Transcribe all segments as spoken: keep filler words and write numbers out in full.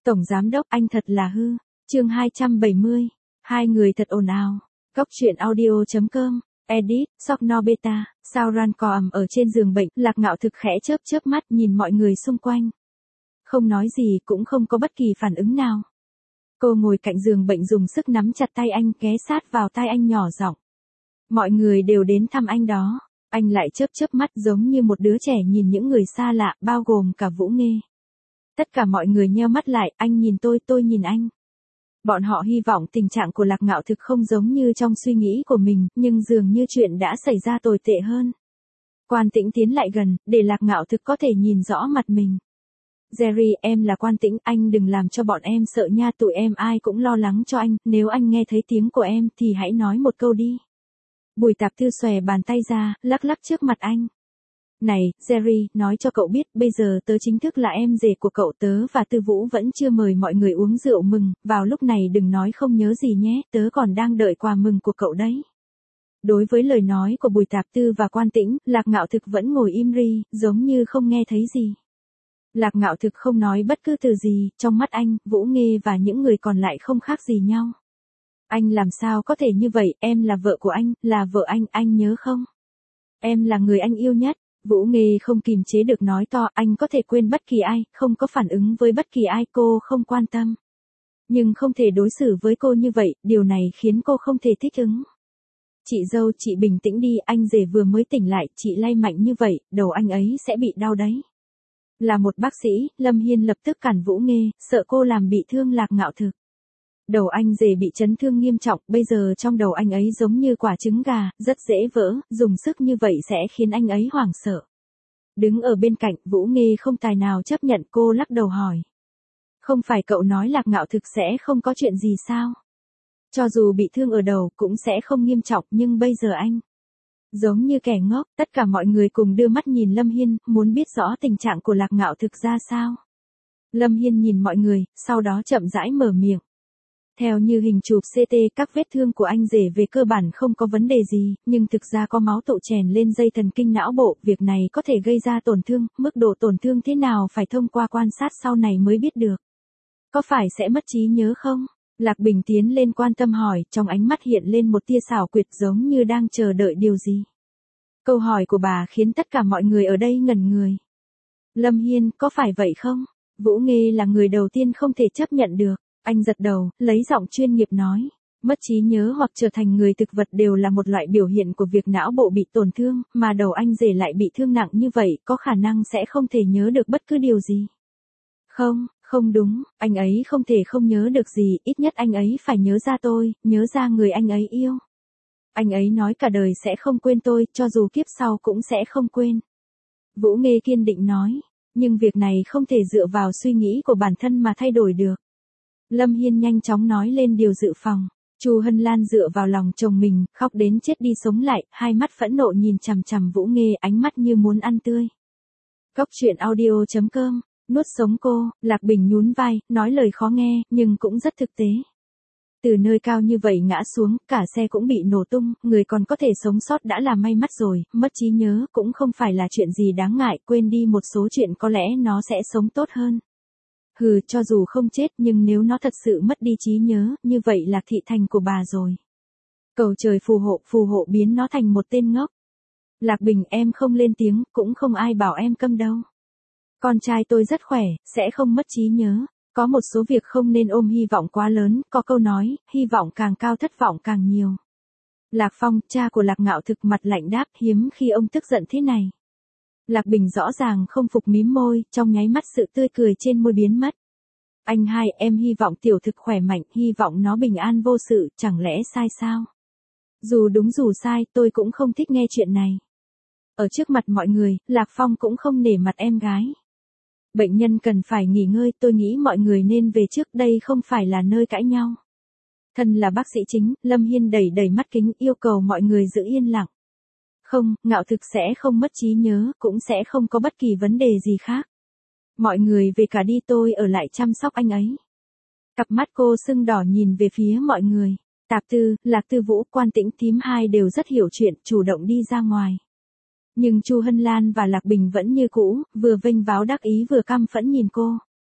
Tổng giám đốc anh thật là hư. Chương hai trăm bảy mươi. Hai người thật ồn ào. Góc truyện audio chấm com. Edit, Socno Beta, Sauran Coam ở trên giường bệnh, Lạc Ngạo Thực khẽ chớp chớp mắt nhìn mọi người xung quanh. Không nói gì cũng không có bất kỳ phản ứng nào. Cô ngồi cạnh giường bệnh dùng sức nắm chặt tay anh, ghé sát vào tai anh nhỏ giọng. Mọi người đều đến thăm anh đó. Anh lại chớp chớp mắt giống như một đứa trẻ nhìn những người xa lạ, bao gồm cả Vũ Nghê. Tất cả mọi người nheo mắt lại, anh nhìn tôi, tôi nhìn anh. Bọn họ hy vọng tình trạng của Lạc Ngạo Thực không giống như trong suy nghĩ của mình, nhưng dường như chuyện đã xảy ra tồi tệ hơn. Quan Tĩnh tiến lại gần, để Lạc Ngạo Thực có thể nhìn rõ mặt mình. Jerry, em là Quan Tĩnh, anh đừng làm cho bọn em sợ nha, tụi em ai cũng lo lắng cho anh, nếu anh nghe thấy tiếng của em thì hãy nói một câu đi. Bùi Tạp Thư xòe bàn tay ra, lắc lắc trước mặt anh. Này, Jerry, nói cho cậu biết, bây giờ tớ chính thức là em rể của cậu, tớ và Tư Vũ vẫn chưa mời mọi người uống rượu mừng, vào lúc này đừng nói không nhớ gì nhé, tớ còn đang đợi quà mừng của cậu đấy. Đối với lời nói của Bùi Tạp Tư và Quan Tĩnh, Lạc Ngạo Thực vẫn ngồi im ri, giống như không nghe thấy gì. Lạc Ngạo Thực không nói bất cứ từ gì, trong mắt anh, Vũ Nghê và những người còn lại không khác gì nhau. Anh làm sao có thể như vậy, em là vợ của anh, là vợ anh, anh nhớ không? Em là người anh yêu nhất. Vũ Nghê không kìm chế được nói to, anh có thể quên bất kỳ ai, không có phản ứng với bất kỳ ai, cô không quan tâm. Nhưng không thể đối xử với cô như vậy, điều này khiến cô không thể thích ứng. Chị dâu, chị bình tĩnh đi, anh rể vừa mới tỉnh lại, chị lay mạnh như vậy, đầu anh ấy sẽ bị đau đấy. Là một bác sĩ, Lâm Hiên lập tức cản Vũ Nghê, sợ cô làm bị thương Lạc Ngạo Thực. Đầu anh rể bị chấn thương nghiêm trọng, bây giờ trong đầu anh ấy giống như quả trứng gà, rất dễ vỡ, dùng sức như vậy sẽ khiến anh ấy hoảng sợ. Đứng ở bên cạnh, Vũ Nghê không tài nào chấp nhận, cô lắc đầu hỏi. Không phải cậu nói Lạc Ngạo Thực sẽ không có chuyện gì sao? Cho dù bị thương ở đầu cũng sẽ không nghiêm trọng, nhưng bây giờ anh... Giống như kẻ ngốc, tất cả mọi người cùng đưa mắt nhìn Lâm Hiên, muốn biết rõ tình trạng của Lạc Ngạo Thực ra sao. Lâm Hiên nhìn mọi người, sau đó chậm rãi mở miệng. Theo như hình chụp xê tê, các vết thương của anh rể về cơ bản không có vấn đề gì, nhưng thực ra có máu tụ chèn lên dây thần kinh não bộ, việc này có thể gây ra tổn thương, mức độ tổn thương thế nào phải thông qua quan sát sau này mới biết được. Có phải sẽ mất trí nhớ không? Lạc Bình tiến lên quan tâm hỏi, trong ánh mắt hiện lên một tia xảo quyệt giống như đang chờ đợi điều gì. Câu hỏi của bà khiến tất cả mọi người ở đây ngẩn người. Lâm Hiên, có phải vậy không? Vũ Nghê là người đầu tiên không thể chấp nhận được. Anh giật đầu, lấy giọng chuyên nghiệp nói. Mất trí nhớ hoặc trở thành người thực vật đều là một loại biểu hiện của việc não bộ bị tổn thương, mà đầu anh rể lại bị thương nặng như vậy, có khả năng sẽ không thể nhớ được bất cứ điều gì. Không, không đúng, anh ấy không thể không nhớ được gì, ít nhất anh ấy phải nhớ ra tôi, nhớ ra người anh ấy yêu. Anh ấy nói cả đời sẽ không quên tôi, cho dù kiếp sau cũng sẽ không quên. Vũ Nghê kiên định nói, nhưng việc này không thể dựa vào suy nghĩ của bản thân mà thay đổi được. Lâm Hiên nhanh chóng nói lên điều dự phòng. Chu Hân Lan dựa vào lòng chồng mình, khóc đến chết đi sống lại, hai mắt phẫn nộ nhìn chằm chằm Vũ Nghê, ánh mắt như muốn ăn tươi. Góc truyện audio chấm com. Nuốt sống cô, Lạc Bình nhún vai, nói lời khó nghe, nhưng cũng rất thực tế. Từ nơi cao như vậy ngã xuống, cả xe cũng bị nổ tung, người còn có thể sống sót đã là may mắn rồi, mất trí nhớ cũng không phải là chuyện gì đáng ngại, quên đi một số chuyện có lẽ nó sẽ sống tốt hơn. Hừ, cho dù không chết nhưng nếu nó thật sự mất đi trí nhớ, như vậy là thị thành của bà rồi. Cầu trời phù hộ, phù hộ biến nó thành một tên ngốc. Lạc Bình, em không lên tiếng, cũng không ai bảo em câm đâu. Con trai tôi rất khỏe, sẽ không mất trí nhớ. Có một số việc không nên ôm hy vọng quá lớn, có câu nói, hy vọng càng cao thất vọng càng nhiều. Lạc Phong, cha của Lạc Ngạo Thực mặt lạnh đáp, hiếm khi ông tức giận thế này. Lạc Bình rõ ràng không phục mím môi, trong nháy mắt sự tươi cười trên môi biến mất. Anh hai, em hy vọng Tiểu Thực khỏe mạnh, hy vọng nó bình an vô sự, chẳng lẽ sai sao? Dù đúng dù sai, tôi cũng không thích nghe chuyện này. Ở trước mặt mọi người, Lạc Phong cũng không nể mặt em gái. Bệnh nhân cần phải nghỉ ngơi, tôi nghĩ mọi người nên về trước, đây không phải là nơi cãi nhau. Thân là bác sĩ chính, Lâm Hiên đẩy đẩy mắt kính, yêu cầu mọi người giữ yên lặng. Không, Ngạo Thực sẽ không mất trí nhớ, cũng sẽ không có bất kỳ vấn đề gì khác. Mọi người về cả đi, tôi ở lại chăm sóc anh ấy. Cặp mắt cô sưng đỏ nhìn về phía mọi người. Tạp Tư, Lạc Tư Vũ, Quan Tĩnh thím hai đều rất hiểu chuyện, chủ động đi ra ngoài. Nhưng Chu Hân Lan và Lạc Bình vẫn như cũ, vừa vênh váo đắc ý vừa căm phẫn nhìn cô.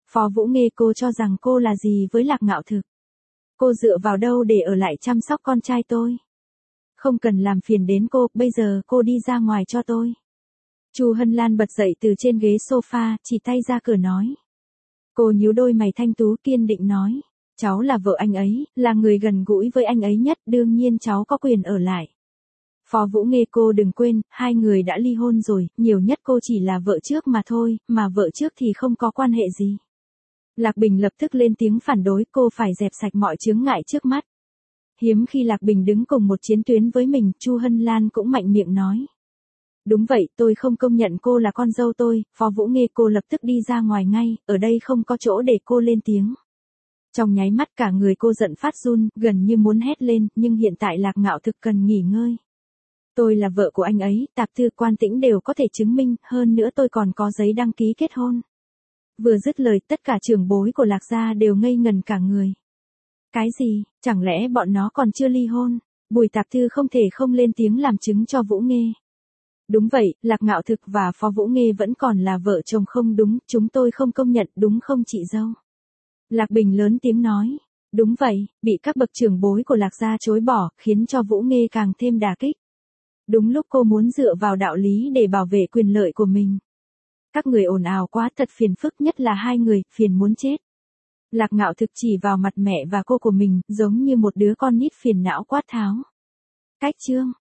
Phó Vũ Nghê cô cho rằng cô là gì với Lạc Ngạo Thực? Cô dựa vào đâu để ở lại chăm sóc con trai tôi? Không cần làm phiền đến cô, bây giờ cô đi ra ngoài cho tôi. Chu Hân Lan bật dậy từ trên ghế sofa, chỉ tay ra cửa nói. Cô nhíu đôi mày thanh tú kiên định nói. Cháu là vợ anh ấy, là người gần gũi với anh ấy nhất, đương nhiên cháu có quyền ở lại. Phó Vũ Nghê cô đừng quên, hai người đã ly hôn rồi, nhiều nhất cô chỉ là vợ trước mà thôi, mà vợ trước thì không có quan hệ gì. Lạc Bình lập tức lên tiếng phản đối, cô phải dẹp sạch mọi chướng ngại trước mắt. Hiếm khi Lạc Bình đứng cùng một chiến tuyến với mình, Chu Hân Lan cũng mạnh miệng nói. Đúng vậy, tôi không công nhận cô là con dâu tôi. Phó Vũ Nghê cô lập tức đi ra ngoài ngay, ở đây không có chỗ để cô lên tiếng. Trong nháy mắt cả người cô giận phát run, gần như muốn hét lên, nhưng hiện tại Lạc Ngạo Thực cần nghỉ ngơi. Tôi là vợ của anh ấy, tạp thư Quan Tĩnh đều có thể chứng minh, hơn nữa tôi còn có giấy đăng ký kết hôn. Vừa dứt lời, tất cả trưởng bối của Lạc gia đều ngây ngần cả người. Cái gì, chẳng lẽ bọn nó còn chưa ly hôn? Bùi Tạp Thư không thể không lên tiếng làm chứng cho Vũ Nghê. Đúng vậy, Lạc Ngạo Thực và Phó Vũ Nghê vẫn còn là vợ chồng không đúng, chúng tôi không công nhận, đúng không chị dâu? Lạc Bình lớn tiếng nói. Đúng vậy, bị các bậc trưởng bối của Lạc gia chối bỏ, khiến cho Vũ Nghê càng thêm đả kích. Đúng lúc cô muốn dựa vào đạo lý để bảo vệ quyền lợi của mình. Các người ồn ào quá, thật phiền phức, nhất là hai người, phiền muốn chết. Lạc Ngạo Thực chỉ vào mặt mẹ và cô của mình, giống như một đứa con nít phiền não quát tháo. Cách chương